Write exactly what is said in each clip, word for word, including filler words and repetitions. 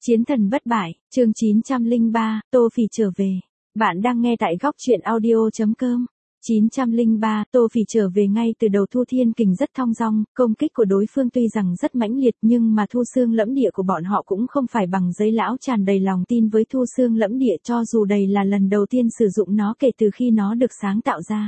Chiến thần bất bại, chương chín trăm lẻ ba, Tô Phỉ trở về. Bạn đang nghe tại góc truyện audio chấm com. chín trăm lẻ ba, Tô Phỉ trở về ngay từ đầu Thu Thiên Kình rất thong dong, công kích của đối phương tuy rằng rất mãnh liệt nhưng mà thu xương lẫm địa của bọn họ cũng không phải bằng giấy lão tràn đầy lòng tin với thu xương lẫm địa cho dù đây là lần đầu tiên sử dụng nó kể từ khi nó được sáng tạo ra.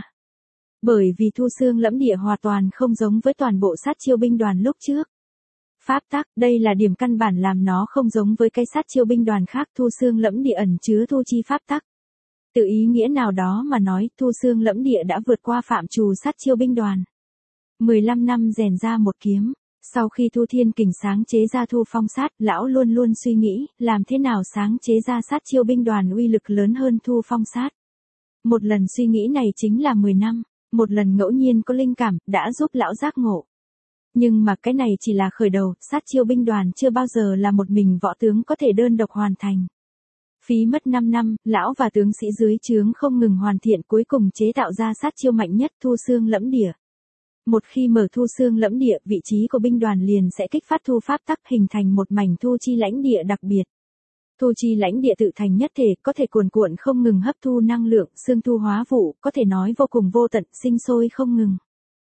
Bởi vì thu xương lẫm địa hoàn toàn không giống với toàn bộ sát chiêu binh đoàn lúc trước. Pháp tắc, đây là điểm căn bản làm nó không giống với cái sát chiêu binh đoàn khác thu xương lẫm địa ẩn chứa thu chi pháp tắc. Từ ý nghĩa nào đó mà nói, thu xương lẫm địa đã vượt qua phạm trù sát chiêu binh đoàn. mười lăm năm rèn ra một kiếm, sau khi Thu Thiên Kình sáng chế ra thu phong sát, lão luôn luôn suy nghĩ, làm thế nào sáng chế ra sát chiêu binh đoàn uy lực lớn hơn thu phong sát. Một lần suy nghĩ này chính là mười năm, một lần ngẫu nhiên có linh cảm, đã giúp lão giác ngộ. Nhưng mà cái này chỉ là khởi đầu, sát chiêu binh đoàn chưa bao giờ là một mình võ tướng có thể đơn độc hoàn thành. Phí mất năm năm, lão và tướng sĩ dưới trướng không ngừng hoàn thiện cuối cùng chế tạo ra sát chiêu mạnh nhất thu xương lẫm địa. Một khi mở thu xương lẫm địa, vị trí của binh đoàn liền sẽ kích phát thu pháp tắc hình thành một mảnh thu chi lãnh địa đặc biệt. Thu chi lãnh địa tự thành nhất thể, có thể cuồn cuộn không ngừng hấp thu năng lượng, xương thu hóa vụ, có thể nói vô cùng vô tận, sinh sôi không ngừng.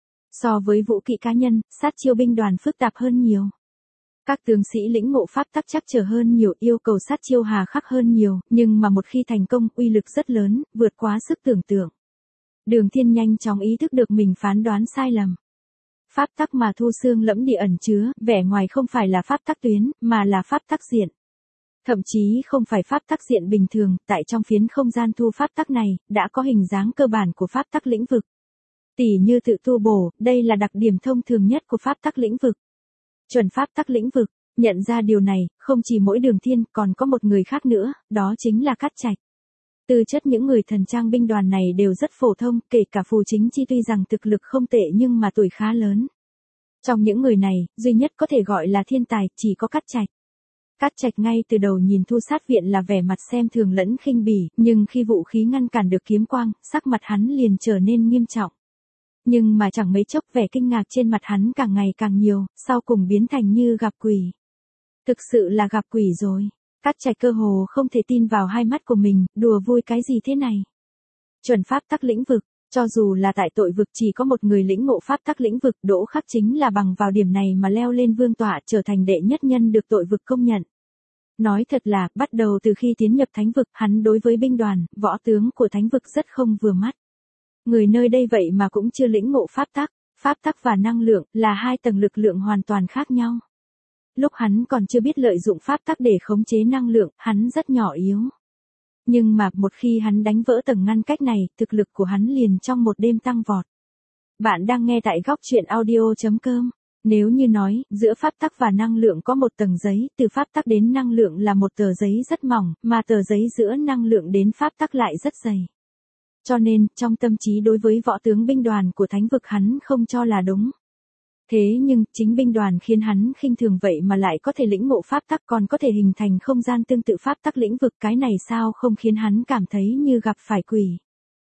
So với vũ kỵ cá nhân, sát chiêu binh đoàn phức tạp hơn nhiều. Các tướng sĩ lĩnh ngộ pháp tắc chắc trở hơn nhiều, yêu cầu sát chiêu hà khắc hơn nhiều, nhưng mà một khi thành công, uy lực rất lớn, vượt quá sức tưởng tượng. Đường Thiên nhanh chóng ý thức được mình phán đoán sai lầm. Pháp tắc mà thu xương lẫm địa ẩn chứa, vẻ ngoài không phải là pháp tắc tuyến, mà là pháp tắc diện. Thậm chí không phải pháp tắc diện bình thường, tại trong phiến không gian thu pháp tắc này, đã có hình dáng cơ bản của pháp tắc lĩnh vực. Tỉ như tự tu bổ, đây là đặc điểm thông thường nhất của pháp tắc lĩnh vực. Chuẩn pháp tắc lĩnh vực, nhận ra điều này, không chỉ mỗi Đường Thiên, còn có một người khác nữa, đó chính là Cát Trạch. Tư chất những người thần trang binh đoàn này đều rất phổ thông, kể cả Phù Chính Chi tuy rằng thực lực không tệ nhưng mà tuổi khá lớn. Trong những người này, duy nhất có thể gọi là thiên tài, chỉ có Cát Trạch. Cát Trạch ngay từ đầu nhìn Thu Sát Viện là vẻ mặt xem thường lẫn khinh bỉ, nhưng khi vũ khí ngăn cản được kiếm quang, sắc mặt hắn liền trở nên nghiêm trọng. Nhưng mà chẳng mấy chốc vẻ kinh ngạc trên mặt hắn càng ngày càng nhiều, sau cùng biến thành như gặp quỷ. Thực sự là gặp quỷ rồi. Cát Trạch cơ hồ không thể tin vào hai mắt của mình, đùa vui cái gì thế này. Chuẩn pháp tắc lĩnh vực, cho dù là tại tội vực chỉ có một người lĩnh ngộ pháp tắc lĩnh vực, Đỗ Khắc chính là bằng vào điểm này mà leo lên vương tọa trở thành đệ nhất nhân được tội vực công nhận. Nói thật là, bắt đầu từ khi tiến nhập thánh vực, hắn đối với binh đoàn, võ tướng của thánh vực rất không vừa mắt. Người nơi đây vậy mà cũng chưa lĩnh ngộ pháp tắc, pháp tắc và năng lượng là hai tầng lực lượng hoàn toàn khác nhau. Lúc hắn còn chưa biết lợi dụng pháp tắc để khống chế năng lượng, hắn rất nhỏ yếu. Nhưng mà một khi hắn đánh vỡ tầng ngăn cách này, thực lực của hắn liền trong một đêm tăng vọt. Bạn đang nghe tại góc truyện audio chấm com. Nếu như nói, giữa pháp tắc và năng lượng có một tầng giấy, từ pháp tắc đến năng lượng là một tờ giấy rất mỏng, mà tờ giấy giữa năng lượng đến pháp tắc lại rất dày. Cho nên, trong tâm trí đối với võ tướng binh đoàn của thánh vực hắn không cho là đúng. Thế nhưng, chính binh đoàn khiến hắn khinh thường vậy mà lại có thể lĩnh ngộ pháp tắc còn có thể hình thành không gian tương tự pháp tắc lĩnh vực, cái này sao không khiến hắn cảm thấy như gặp phải quỷ.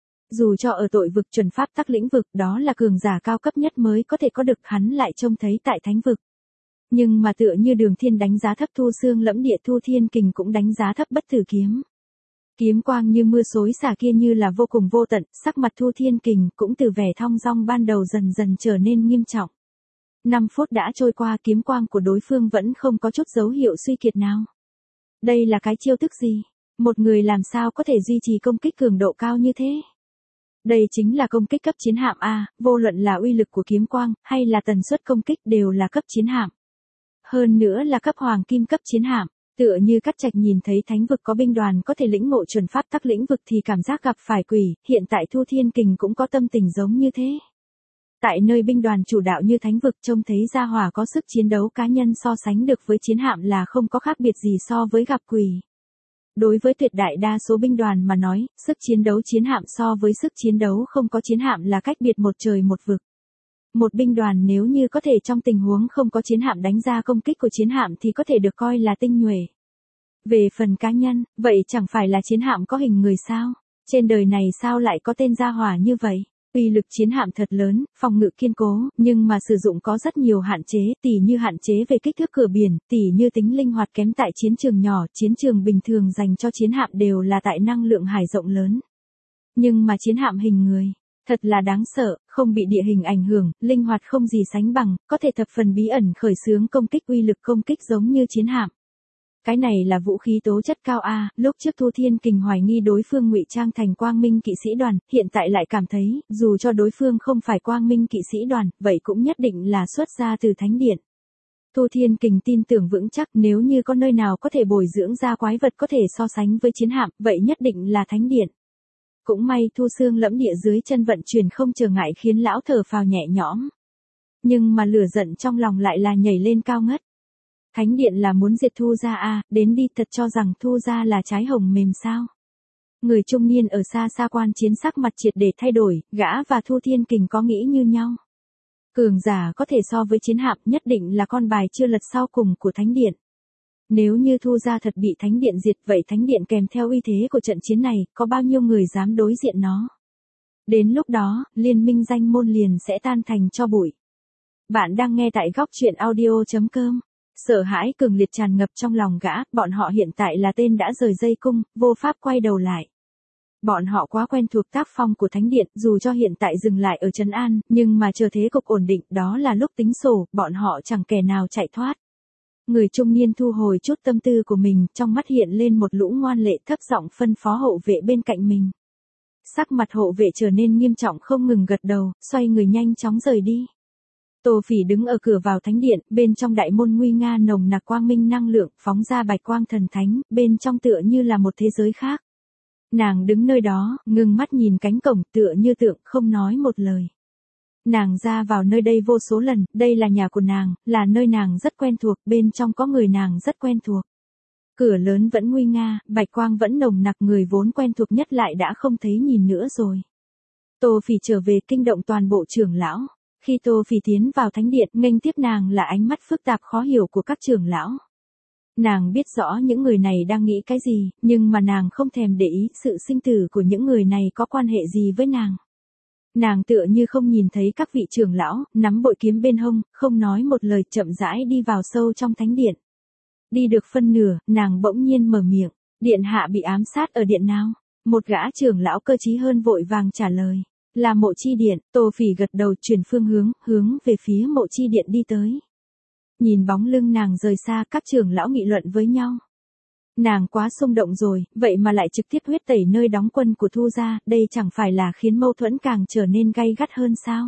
Dù cho ở tội vực chuẩn pháp tắc lĩnh vực đó là cường giả cao cấp nhất mới có thể có được, hắn lại trông thấy tại thánh vực. Nhưng mà tựa như Đường Thiên đánh giá thấp thu xương lẫm địa, Thu Thiên Kình cũng đánh giá thấp bất tử kiếm. Kiếm quang như mưa xối xả kia như là vô cùng vô tận, sắc mặt Thu Thiên Kình cũng từ vẻ thong dong ban đầu dần dần trở nên nghiêm trọng. năm phút đã trôi qua, kiếm quang của đối phương vẫn không có chút dấu hiệu suy kiệt nào. Đây là cái chiêu thức gì? Một người làm sao có thể duy trì công kích cường độ cao như thế? Đây chính là công kích cấp chiến hạm A, vô luận là uy lực của kiếm quang, hay là tần suất công kích đều là cấp chiến hạm. Hơn nữa là cấp hoàng kim cấp chiến hạm. Tựa như Cát Trạch nhìn thấy thánh vực có binh đoàn có thể lĩnh ngộ chuẩn pháp tắc lĩnh vực thì cảm giác gặp phải quỷ, hiện tại Thu Thiên Kình cũng có tâm tình giống như thế. Tại nơi binh đoàn chủ đạo như thánh vực trông thấy gia hỏa có sức chiến đấu cá nhân so sánh được với chiến hạm là không có khác biệt gì so với gặp quỷ. Đối với tuyệt đại đa số binh đoàn mà nói, sức chiến đấu chiến hạm so với sức chiến đấu không có chiến hạm là cách biệt một trời một vực. Một binh đoàn nếu như có thể trong tình huống không có chiến hạm đánh ra công kích của chiến hạm thì có thể được coi là tinh nhuệ. Về phần cá nhân, vậy chẳng phải là chiến hạm có hình người sao? Trên đời này sao lại có tên gia hỏa như vậy? Uy lực chiến hạm thật lớn, phòng ngự kiên cố, nhưng mà sử dụng có rất nhiều hạn chế, tỉ như hạn chế về kích thước cửa biển, tỉ như tính linh hoạt kém tại chiến trường nhỏ, chiến trường bình thường dành cho chiến hạm đều là tại năng lượng hải rộng lớn. Nhưng mà chiến hạm hình người, thật là đáng sợ, không bị địa hình ảnh hưởng, linh hoạt không gì sánh bằng, có thể thập phần bí ẩn khởi xướng công kích, uy lực công kích giống như chiến hạm. Cái này là vũ khí tố chất cao a, lúc trước Thu Thiên Kình hoài nghi đối phương ngụy trang thành Quang Minh kỵ sĩ đoàn, hiện tại lại cảm thấy, dù cho đối phương không phải Quang Minh kỵ sĩ đoàn, vậy cũng nhất định là xuất ra từ Thánh Điện. Thu Thiên Kình tin tưởng vững chắc nếu như có nơi nào có thể bồi dưỡng ra quái vật có thể so sánh với chiến hạm, vậy nhất định là Thánh Điện. Cũng may Thu Xương lẫm địa dưới chân vận chuyển không trở ngại khiến lão thở phào nhẹ nhõm. Nhưng mà lửa giận trong lòng lại là nhảy lên cao ngất. Thánh Điện là muốn diệt Thu gia à, đến đi thật cho rằng Thu gia là trái hồng mềm sao. Người trung niên ở xa xa quan chiến sắc mặt triệt để thay đổi, gã và Thu Thiên Kình có nghĩ như nhau. Cường giả có thể so với chiến hạm nhất định là con bài chưa lật sau cùng của Thánh Điện. Nếu như Thu gia thật bị Thánh Điện diệt vậy Thánh Điện kèm theo uy thế của trận chiến này, có bao nhiêu người dám đối diện nó. Đến lúc đó, liên minh danh môn liền sẽ tan thành tro bụi. Bạn đang nghe tại góc truyện audio chấm com. Sợ hãi cường liệt tràn ngập trong lòng gã, bọn họ hiện tại là tên đã rời dây cung, vô pháp quay đầu lại. Bọn họ quá quen thuộc tác phong của Thánh Điện, dù cho hiện tại dừng lại ở Trấn An, nhưng mà chờ thế cục ổn định, đó là lúc tính sổ, bọn họ chẳng kẻ nào chạy thoát. Người trung niên thu hồi chút tâm tư của mình, trong mắt hiện lên một lũ ngoan lệ, thấp giọng phân phó hộ vệ bên cạnh mình. Sắc mặt hộ vệ trở nên nghiêm trọng, không ngừng gật đầu, xoay người nhanh chóng rời đi. Tô Phỉ đứng ở cửa vào Thánh Điện, bên trong đại môn nguy nga nồng nặc quang minh năng lượng, phóng ra bạch quang thần thánh, bên trong tựa như là một thế giới khác. Nàng đứng nơi đó, ngưng mắt nhìn cánh cổng, tựa như tượng, không nói một lời. Nàng ra vào nơi đây vô số lần, đây là nhà của nàng, là nơi nàng rất quen thuộc, bên trong có người nàng rất quen thuộc. Cửa lớn vẫn nguy nga, bạch quang vẫn nồng nặc, người vốn quen thuộc nhất lại đã không thấy nhìn nữa rồi. Tô Phỉ trở về kinh động toàn bộ trưởng lão. Khi Tô Phỉ tiến vào Thánh Điện, nghênh tiếp nàng là ánh mắt phức tạp khó hiểu của các trưởng lão. Nàng biết rõ những người này đang nghĩ cái gì, nhưng mà nàng không thèm để ý sự sinh tử của những người này có quan hệ gì với nàng. Nàng tựa như không nhìn thấy các vị trưởng lão, nắm bội kiếm bên hông, không nói một lời, chậm rãi đi vào sâu trong Thánh Điện. Đi được phân nửa, nàng bỗng nhiên mở miệng, điện hạ bị ám sát ở điện nào? Một gã trưởng lão cơ trí hơn vội vàng trả lời. Là Mộ Chi Điện. Tô Phỉ gật đầu chuyển phương hướng, hướng về phía Mộ Chi Điện đi tới. Nhìn bóng lưng nàng rời xa, các trưởng lão nghị luận với nhau. Nàng quá xung động rồi, vậy mà lại trực tiếp huyết tẩy nơi đóng quân của Thu gia, đây chẳng phải là khiến mâu thuẫn càng trở nên gay gắt hơn sao?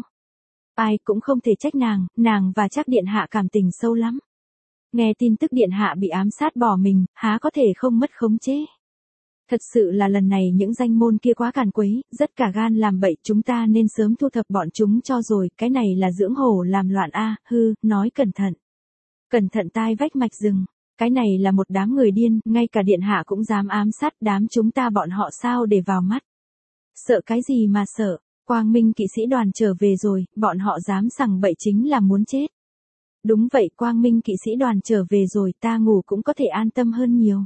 Ai cũng không thể trách nàng, nàng và Trác điện hạ cảm tình sâu lắm. Nghe tin tức điện hạ bị ám sát bỏ mình, há có thể không mất khống chế. Thật sự là lần này những danh môn kia quá càn quấy, rất cả gan làm bậy, chúng ta nên sớm thu thập bọn chúng cho rồi, cái này là dưỡng hổ làm loạn a, hư, nói cẩn thận. Cẩn thận tai vách mạch rừng, cái này là một đám người điên, ngay cả điện hạ cũng dám ám sát đám chúng ta, bọn họ sao để vào mắt. Sợ cái gì mà sợ, Quang Minh kỵ sĩ đoàn trở về rồi, bọn họ dám sằng bậy chính là muốn chết. Đúng vậy, Quang Minh kỵ sĩ đoàn trở về rồi, ta ngủ cũng có thể an tâm hơn nhiều.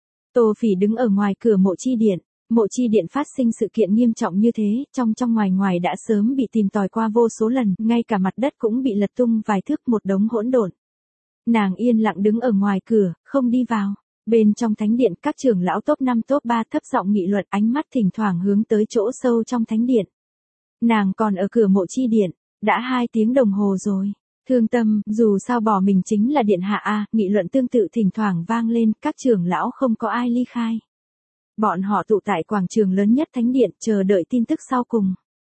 Tô Phỉ đứng ở ngoài cửa Mộ Chi Điện. Mộ Chi Điện phát sinh sự kiện nghiêm trọng như thế, trong trong ngoài ngoài đã sớm bị tìm tòi qua vô số lần, ngay cả mặt đất cũng bị lật tung vài thước, một đống hỗn độn. Nàng yên lặng đứng ở ngoài cửa, không đi vào. Bên trong Thánh Điện, các trưởng lão top năm top ba thấp giọng nghị luận, ánh mắt thỉnh thoảng hướng tới chỗ sâu trong Thánh Điện. Nàng còn ở cửa Mộ Chi Điện, đã hai tiếng đồng hồ rồi. Thương tâm, dù sao bỏ mình chính là điện hạ a, nghị luận tương tự thỉnh thoảng vang lên, các trưởng lão không có ai ly khai. Bọn họ tụ tại quảng trường lớn nhất Thánh Điện, chờ đợi tin tức sau cùng.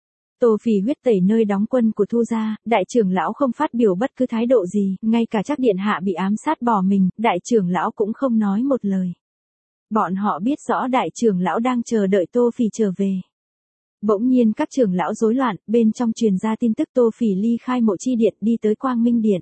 Tô Phỉ huyết tẩy nơi đóng quân của Thu gia, đại trưởng lão không phát biểu bất cứ thái độ gì, ngay cả Trác điện hạ bị ám sát bỏ mình, đại trưởng lão cũng không nói một lời. Bọn họ biết rõ đại trưởng lão đang chờ đợi Tô Phỉ trở về. Bỗng nhiên các trưởng lão rối loạn, bên trong truyền ra tin tức Tô Phỉ ly khai Mộ Chi Điện đi tới Quang Minh Điện.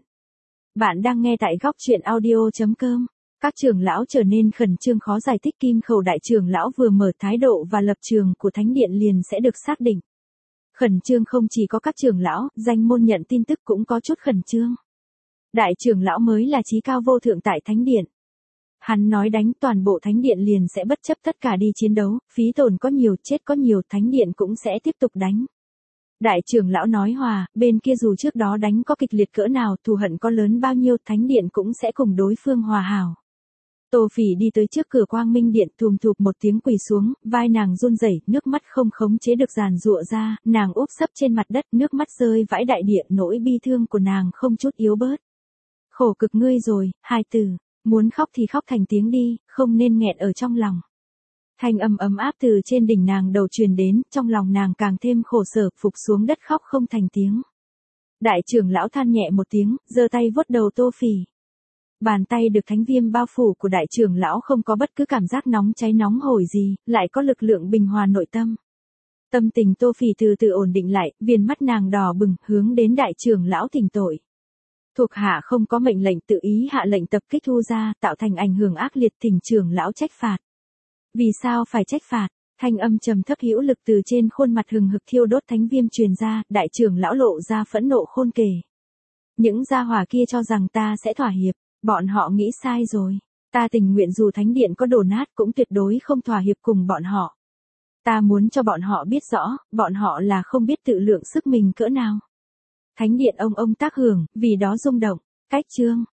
Bạn đang nghe tại góc truyện audio chấm com. Các trưởng lão trở nên khẩn trương khó giải thích, Kim Khẩu đại trưởng lão vừa mở thái độ và lập trường của Thánh Điện liền sẽ được xác định. Khẩn trương không chỉ có các trưởng lão, danh môn nhận tin tức cũng có chút khẩn trương. Đại trưởng lão mới là chí cao vô thượng tại Thánh Điện. Hắn nói đánh toàn bộ Thánh Điện liền sẽ bất chấp tất cả đi chiến đấu, phí tổn có nhiều, chết có nhiều, Thánh Điện cũng sẽ tiếp tục đánh. Đại trưởng lão nói hòa, bên kia dù trước đó đánh có kịch liệt cỡ nào, thù hận có lớn bao nhiêu, thánh điện cũng sẽ cùng đối phương hòa hảo. Tô Phỉ đi tới trước cửa Quang Minh Điện, thùm thụp một tiếng quỳ xuống, vai nàng run rẩy, nước mắt không khống chế được giàn giụa ra, nàng úp sấp trên mặt đất, nước mắt rơi vãi đại địa, nỗi bi thương của nàng không chút yếu bớt. Khổ cực ngươi rồi, hai tử, muốn khóc thì khóc thành tiếng đi, không nên nghẹn ở trong lòng. Thanh âm ấm áp từ trên đỉnh nàng đầu truyền đến, trong lòng nàng càng thêm khổ sở, phục xuống đất khóc không thành tiếng. Đại trưởng lão than nhẹ một tiếng, giơ tay vuốt đầu Tô Phỉ. Bàn tay được thánh viêm bao phủ của đại trưởng lão không có bất cứ cảm giác nóng cháy nóng hổi gì, lại có lực lượng bình hòa nội tâm. Tâm tình Tô Phỉ từ từ ổn định lại, viền mắt nàng đỏ bừng, hướng đến đại trưởng lão thỉnh tội. Thuộc hạ không có mệnh lệnh, tự ý hạ lệnh tập kích Thu gia, tạo thành ảnh hưởng ác liệt, thỉnh trưởng lão trách phạt. Vì sao phải trách phạt? Thanh âm trầm thấp hữu lực từ trên khuôn mặt hừng hực thiêu đốt thánh viêm truyền ra, đại trưởng lão lộ ra phẫn nộ khôn kể. Những gia hỏa kia cho rằng ta sẽ thỏa hiệp, bọn họ nghĩ sai rồi. Ta tình nguyện dù thánh điện có đổ nát cũng tuyệt đối không thỏa hiệp cùng bọn họ. Ta muốn cho bọn họ biết rõ, bọn họ là không biết tự lượng sức mình cỡ nào. Thánh điện ông ông tác hưởng, vì đó rung động. Cách chương.